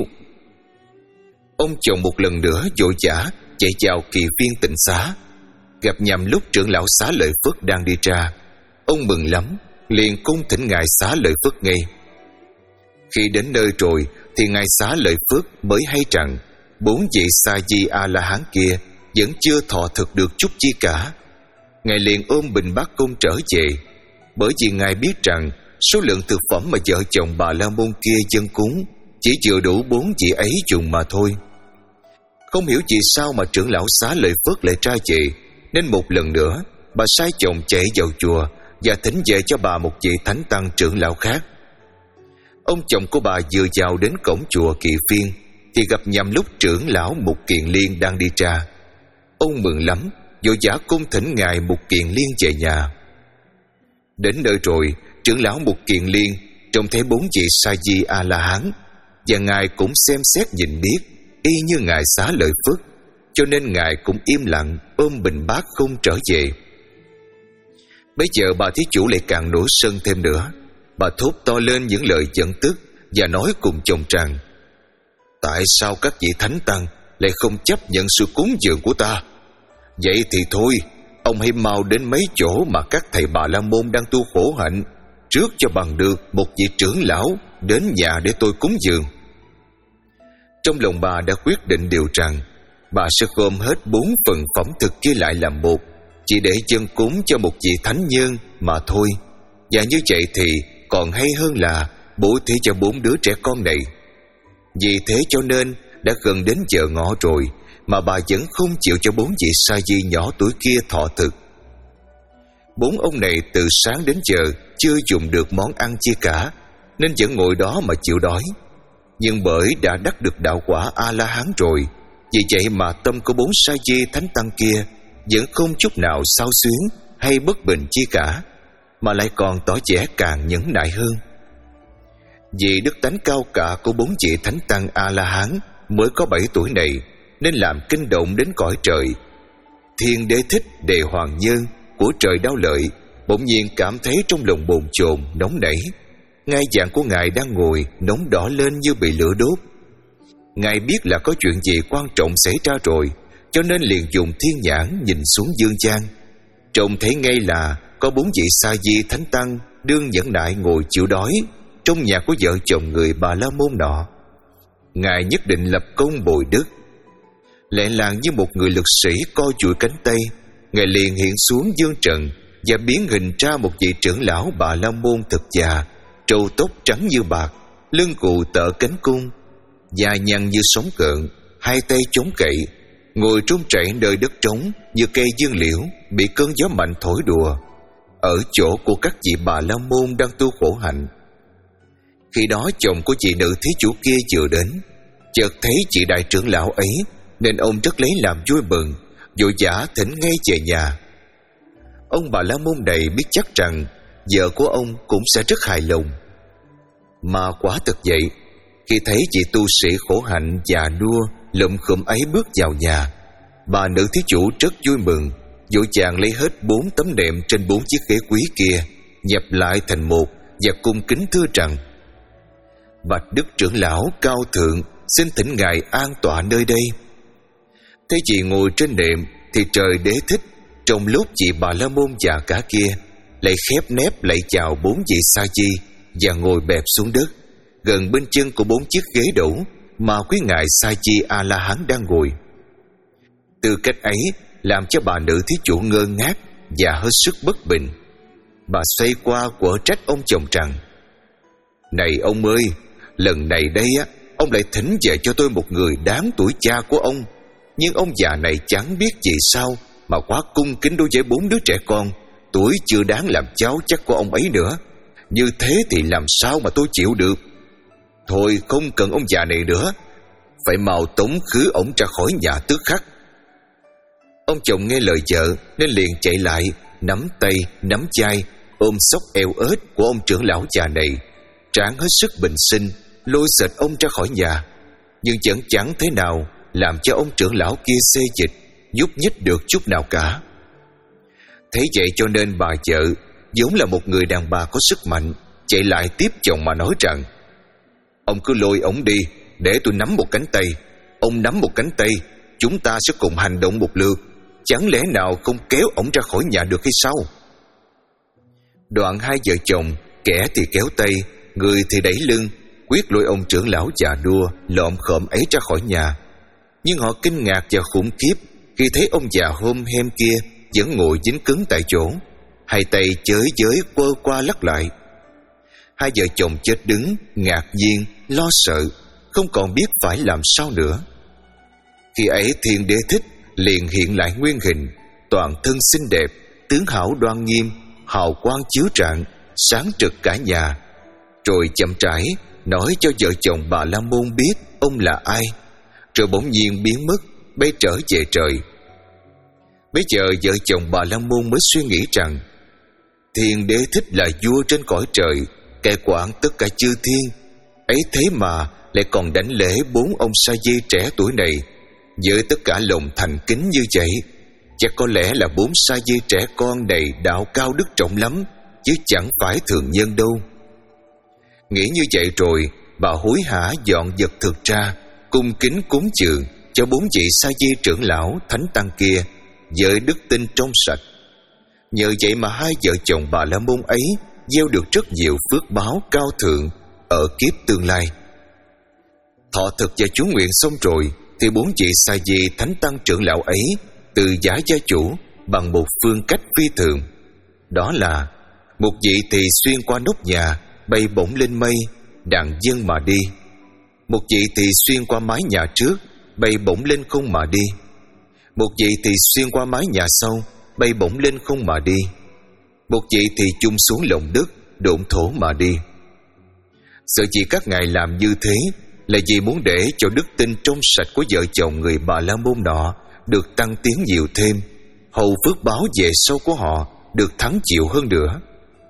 Speaker 1: Ông chồng một lần nữa vội vã chạy vào Kỳ Viên Tịnh Xá, gặp nhầm lúc trưởng lão Xá Lợi Phất đang đi ra. Ông mừng lắm, liền cung thỉnh ngài Xá Lợi Phất ngay. Khi đến nơi rồi thì ngài Xá Lợi Phất mới hay rằng bốn vị sa di A La Hán kia vẫn chưa thọ thực được chút chi cả. Ngài liền ôm bình bát cung trở về, bởi vì ngài biết rằng số lượng thực phẩm mà vợ chồng Bà La Môn kia dâng cúng chỉ vừa đủ bốn vị ấy dùng mà thôi. Không hiểu vì sao mà trưởng lão Xá Lợi Phất lại tra về, nên một lần nữa bà sai chồng chạy vào chùa và thỉnh về cho bà một vị thánh tăng trưởng lão khác. Ông chồng của bà vừa vào đến cổng chùa Kỳ Viên thì gặp nhầm lúc trưởng lão Mục Kiền Liên đang đi ra. Ông mừng lắm, vội vã cung thỉnh ngài Mục Kiền Liên về nhà. Đến nơi rồi, trưởng lão Mục Kiền Liên trông thấy bốn vị sa di A La Hán, và ngài cũng xem xét nhìn biết y như ngài Xá Lợi Phất, cho nên ngài cũng im lặng ôm bình bát không trở về. Bây giờ bà thí chủ lại càng nổi sân thêm nữa. Bà thốt to lên những lời giận tức và nói cùng chồng rằng: tại sao các vị thánh tăng lại không chấp nhận sự cúng dường của ta? Vậy thì thôi, Ông hãy mau đến mấy chỗ mà các thầy Bà La Môn đang tu khổ hạnh, trước cho bằng được một vị trưởng lão đến nhà để tôi cúng dường. Trong lòng bà đã quyết định điều rằng bà sẽ gom hết bốn phần phẩm thực kia lại làm một, chỉ để dâng cúng cho một vị thánh nhân mà thôi. Và như vậy thì còn hay hơn là bố thí cho bốn đứa trẻ con này. Vì thế cho nên đã gần đến giờ ngọ rồi mà bà vẫn không chịu cho bốn vị sa di nhỏ tuổi kia thọ thực. Bốn ông này từ sáng đến giờ chưa dùng được món ăn chi cả, nên vẫn ngồi đó mà chịu đói. Nhưng bởi đã đắc được đạo quả A-la-hán rồi, vì vậy mà tâm của bốn sa di thánh tăng kia vẫn không chút nào xao xuyến hay bất bình chi cả, mà lại còn tỏ vẻ càng nhẫn nại hơn. Vì đức tánh cao cả của bốn vị thánh tăng A-la-hán mới có bảy tuổi này nên làm kinh động đến cõi trời. Thiên Đế Thích Đề Hoàng Nhân của trời Đao Lợi bỗng nhiên cảm thấy trong lòng bồn chồn nóng nảy. Ngai vàng của ngài đang ngồi nóng đỏ lên như bị lửa đốt. Ngài biết là có chuyện gì quan trọng xảy ra rồi, cho nên liền dùng thiên nhãn nhìn xuống dương gian. Trông thấy ngay là có bốn vị sa di thánh tăng đương nhẫn nại ngồi chịu đói trong nhà của vợ chồng người Bà La Môn nọ. Ngài nhất định lập công bồi đức. Lẹ làng như một người lực sĩ co chuỗi cánh tay, ngài liền hiện xuống dương trần và biến hình ra một vị trưởng lão Bà La Môn thực già, trâu tóc trắng như bạc, lưng cù tợ cánh cung, da nhăn như sóng cợn, hai tay chống cậy, ngồi trung trảy nơi đất trống như cây dương liễu bị cơn gió mạnh thổi đùa, ở chỗ của các vị Bà La Môn đang tu khổ hạnh. Khi đó chồng của chị nữ thí chủ kia vừa đến, chợt thấy chị đại trưởng lão ấy, nên ông rất lấy làm vui mừng, vội vã thỉnh ngay về nhà. Ông Bà La Môn này biết chắc rằng vợ của ông cũng sẽ rất hài lòng. Mà quả thật vậy, khi thấy chị tu sĩ khổ hạnh già nua lụm khụm ấy bước vào nhà, bà nữ thí chủ rất vui mừng, vội vàng lấy hết bốn tấm nệm trên bốn chiếc ghế quý kia, nhập lại thành một và cung kính thưa rằng: Bạch đức trưởng lão cao thượng, xin thỉnh ngài an tọa nơi đây. Thấy chị ngồi trên nệm thì trời Đế Thích trong lúc chị Bà La Môn già cả kia lại khép nép lạy chào bốn vị sa di và ngồi bẹp xuống đất gần bên chân của bốn chiếc ghế đẩu mà quý ngài sa di A La Hán đang ngồi. Tư cách ấy làm cho bà nữ thí chủ ngơ ngác và hết sức bất bình. Bà xoay qua quở trách ông chồng rằng: Này ông ơi, lần này đây á, ông lại thỉnh về cho tôi một người đáng tuổi cha của ông, nhưng ông già này chẳng biết gì sao mà quá cung kính đối với bốn đứa trẻ con tuổi chưa đáng làm cháu chắc của ông ấy nữa. Như thế thì làm sao mà tôi chịu được. Thôi không cần ông già này nữa, phải mau tống khứ ổng ra khỏi nhà tức khắc. Ông chồng nghe lời vợ nên liền chạy lại, nắm tay nắm vai ôm xốc eo ếch của ông trưởng lão già này, tráng hết sức bình sinh lôi xệt ông ra khỏi nhà, nhưng vẫn chẳng thế nào làm cho ông trưởng lão kia xê dịch nhúc nhích được chút nào cả. Thế vậy cho nên bà vợ vốn là một người đàn bà có sức mạnh, chạy lại tiếp chồng mà nói rằng: Ông cứ lôi ổng đi, để tôi nắm một cánh tay. Ông nắm một cánh tay, chúng ta sẽ cùng hành động một lượt. Chẳng lẽ nào không kéo ổng ra khỏi nhà được hay sao? Đoạn hai vợ chồng, kẻ thì kéo tay, người thì đẩy lưng, quyết lôi ông trưởng lão già đua lộm khộm ấy ra khỏi nhà. Nhưng họ kinh ngạc và khủng khiếp khi thấy ông già hôm hem kia vẫn ngồi dính cứng tại chỗ, hai tay chới giới quơ qua lắc lại. Hai vợ chồng chết đứng, ngạc nhiên, lo sợ, không còn biết phải làm sao nữa. Khi ấy Thiên Đế Thích liền hiện lại nguyên hình, toàn thân xinh đẹp, tướng hảo đoan nghiêm, hào quang chiếu rạng, sáng trực cả nhà. Rồi chậm rãi nói cho vợ chồng Bà La Môn biết ông là ai, rồi bỗng nhiên biến mất, bay trở về trời. Bây giờ vợ chồng Bà La Môn mới suy nghĩ rằng Thiên Đế Thích là vua trên cõi trời, cai quản tất cả chư thiên, ấy thế mà lại còn đảnh lễ bốn ông sa di trẻ tuổi này với tất cả lòng thành kính như vậy. Chắc có lẽ là bốn sa di trẻ con này đạo cao đức trọng lắm, chứ chẳng phải thường nhân đâu. Nghĩ như vậy rồi, bà hối hả dọn vật thực ra, cung kính cúng dường cho bốn vị sa di trưởng lão thánh tăng kia với đức tin trong sạch, Nhờ vậy mà hai vợ chồng Bà La Môn ấy gieo được rất nhiều phước báo cao thượng ở kiếp tương lai. Thọ thực và chú nguyện xong rồi thì bốn vị Sa Di thánh tăng trưởng lão ấy từ giả gia chủ bằng một phương cách phi thường. Đó là một vị thì xuyên qua nóc nhà bay bổng lên mây, đặng dâng mà đi. Một vị thì xuyên qua mái nhà trước bay bổng lên không mà đi. Một vị thì xuyên qua mái nhà sau bay bổng lên không mà đi. Một vị thì chung xuống lòng đất độn thổ mà đi. Sở dĩ các ngài làm như thế là vì muốn để cho đức tin trong sạch của vợ chồng người Bà La Môn nọ được tăng tiến nhiều thêm, hầu phước báo về sau của họ được thắng chịu hơn nữa.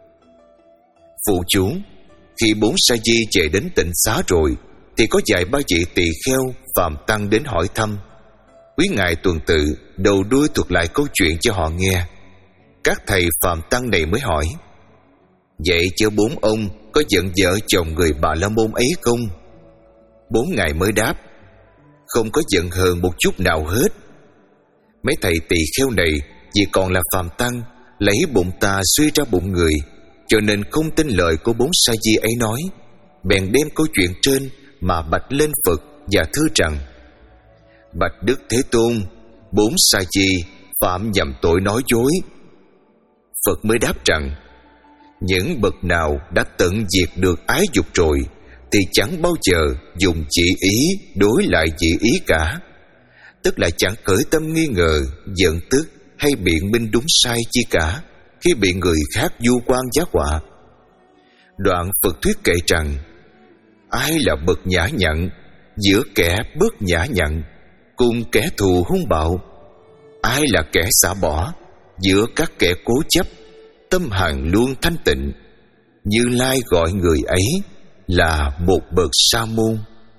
Speaker 1: Phụ chú: khi bốn Sa Di về đến tịnh xá rồi thì có vài ba vị tỳ kheo phàm tăng đến hỏi thăm. Quý ngài tuần tự đầu đuôi thuật lại câu chuyện cho họ nghe. Các thầy phàm tăng này mới hỏi: vậy chứ bốn ông có giận vợ chồng người Bà La Môn ấy không? Bốn ngài mới đáp: không có giận hờn một chút nào hết. Mấy thầy tỳ kheo này vì còn là phàm tăng, lấy bụng ta suy ra bụng người, cho nên không tin lời của bốn Sa Di ấy nói, bèn đem câu chuyện trên mà bạch lên Phật và thưa rằng: bạch Đức Thế Tôn, bốn Sa Di phạm nhầm tội nói dối. Phật mới đáp rằng: những bậc nào đã tận diệt được ái dục rồi thì chẳng bao giờ dùng chỉ ý đối lại dị ý cả, tức là chẳng khởi tâm nghi ngờ, giận tức hay biện minh đúng sai chi cả khi bị người khác vu oan giá họa. Đoạn Phật thuyết kệ rằng: ai là bậc nhã nhặn giữa kẻ bớt nhã nhặn, cùng kẻ thù hung bạo? Ai là kẻ xả bỏ giữa các kẻ cố chấp, tâm hằng luôn thanh tịnh? Như Lai gọi người ấy là một bậc sa môn.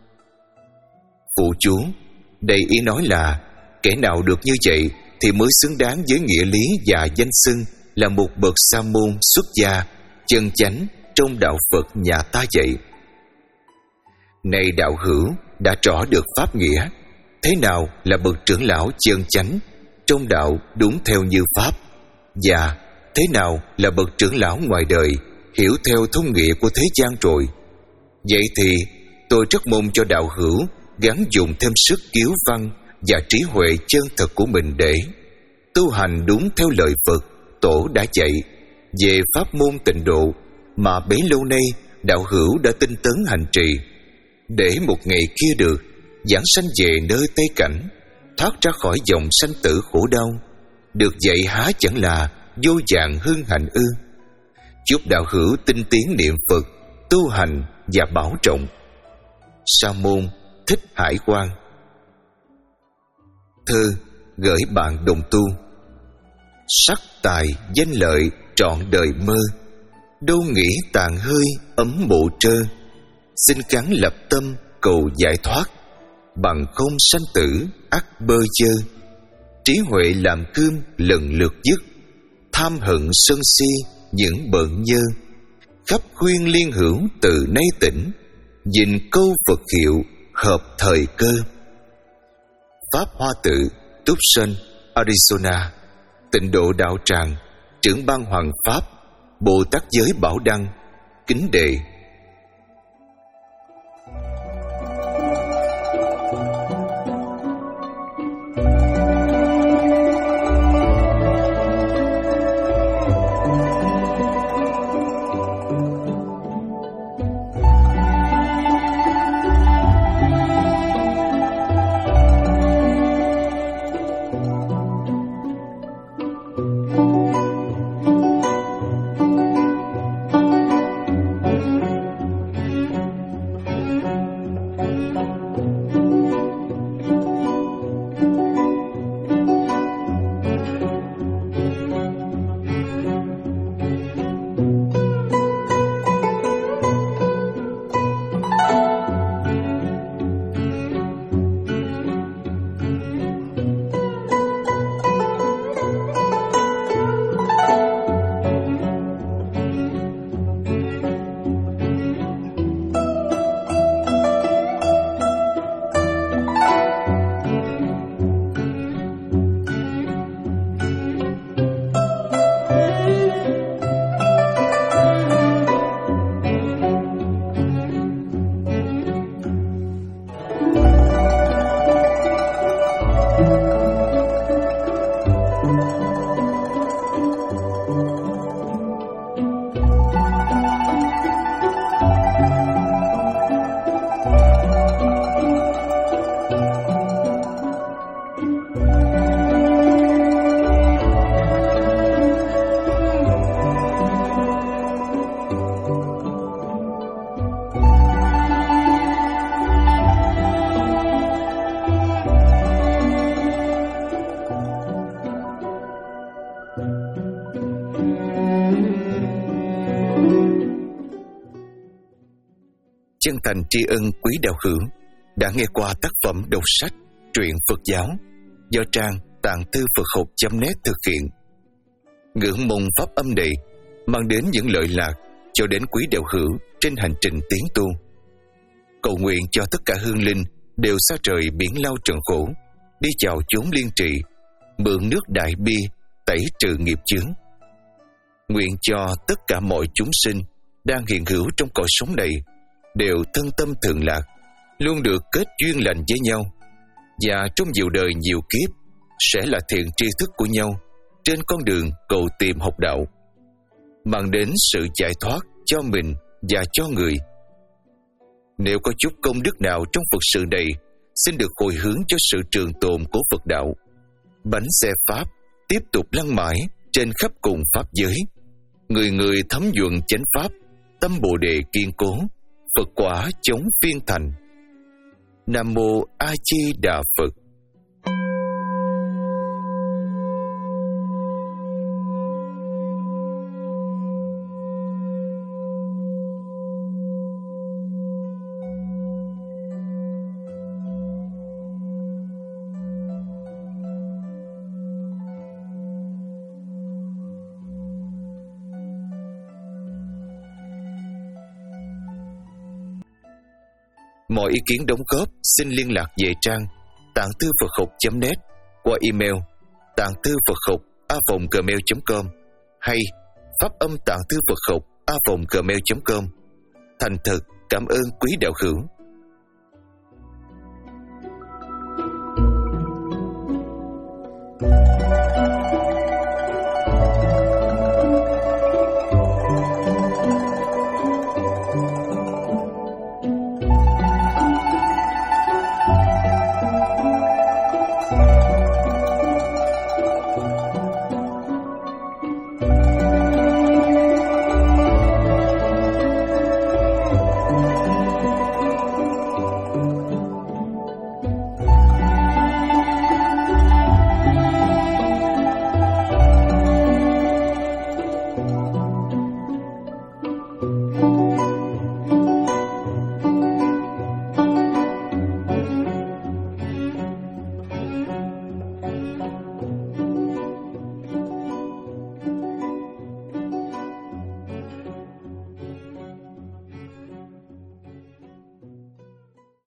Speaker 1: Phụ chú: đây ý nói là kẻ nào được như vậy thì mới xứng đáng với nghĩa lý và danh xưng là một bậc sa môn xuất gia chân chánh trong đạo Phật nhà ta vậy. Này đạo hữu đã rõ được pháp nghĩa, thế nào là bậc trưởng lão chân chánh trong đạo đúng theo như pháp, và thế nào là bậc trưởng lão ngoài đời hiểu theo thông nghĩa của thế gian rồi. Vậy thì tôi rất mong cho đạo hữu gắng dùng thêm sức kiếu văn và trí huệ chân thật của mình để tu hành đúng theo lời Phật Tổ đã dạy về pháp môn tịnh độ mà bấy lâu nay đạo hữu đã tinh tấn hành trì, để một ngày kia được giảng sanh về nơi Tây Cảnh, thoát ra khỏi dòng sanh tử khổ đau. Được vậy há chẳng là vô vàn hưng hạnh ư? Chúc đạo hữu tinh tiến niệm Phật, tu hành và bảo trọng. Sa môn Thích Hải Quang. Thư gửi bạn đồng tu. Sắc tài danh lợi trọn đời mơ, đâu nghĩ tàn hơi ấm mộ trơ. Xin gắng lập tâm cầu giải thoát, bằng không sanh tử ắt bơ chơ. Trí huệ làm cơm lần lượt dứt, tham hận sân si những bận nhơ. Khắp khuyên liên hữu từ nay tỉnh, dình câu Phật hiệu hợp thời cơ. Pháp Hoa Tự, Tucson, Arizona. Tịnh độ đạo tràng, trưởng ban Hoàng Pháp, Bồ Tát Giới Bảo Đăng. Kính đề. chân thành tri ân quý đạo hữu đã nghe qua tác phẩm đọc sách truyện Phật giáo do trang tạng thư Phật học chấm net thực hiện. Ngưỡng mong pháp âm này mang đến những lợi lạc cho đến quý đạo hữu trên hành trình tiến tu. Cầu nguyện cho tất cả hương linh đều xa trời biển lao trận khổ, đi chào chốn liên trị, mượn nước đại bi tẩy trừ nghiệp chướng. Nguyện cho tất cả mọi chúng sinh đang hiện hữu trong cõi sống này đều thân tâm thường lạc, luôn được kết duyên lành với nhau, và trong nhiều đời nhiều kiếp sẽ là thiện tri thức của nhau trên con đường cầu tìm học đạo, mang đến sự giải thoát cho mình và cho người. Nếu có chút công đức nào trong Phật sự này, xin được hồi hướng cho sự trường tồn của Phật đạo. Bánh xe Pháp tiếp tục lăn mãi trên khắp cùng Pháp giới. Người người thấm nhuận chánh Pháp, tâm Bồ Đề kiên cố, Phật quả chống phiên thành. Nam Mô A Di Đà Phật. Mọi ý kiến đóng góp xin liên lạc về trang tạng thư Phật học chấm net qua email tạng thư Phật học a còng gmail chấm com hay pháp âm tạng thư Phật học a còng gmail chấm com. Thành thật cảm ơn quý đạo hữu.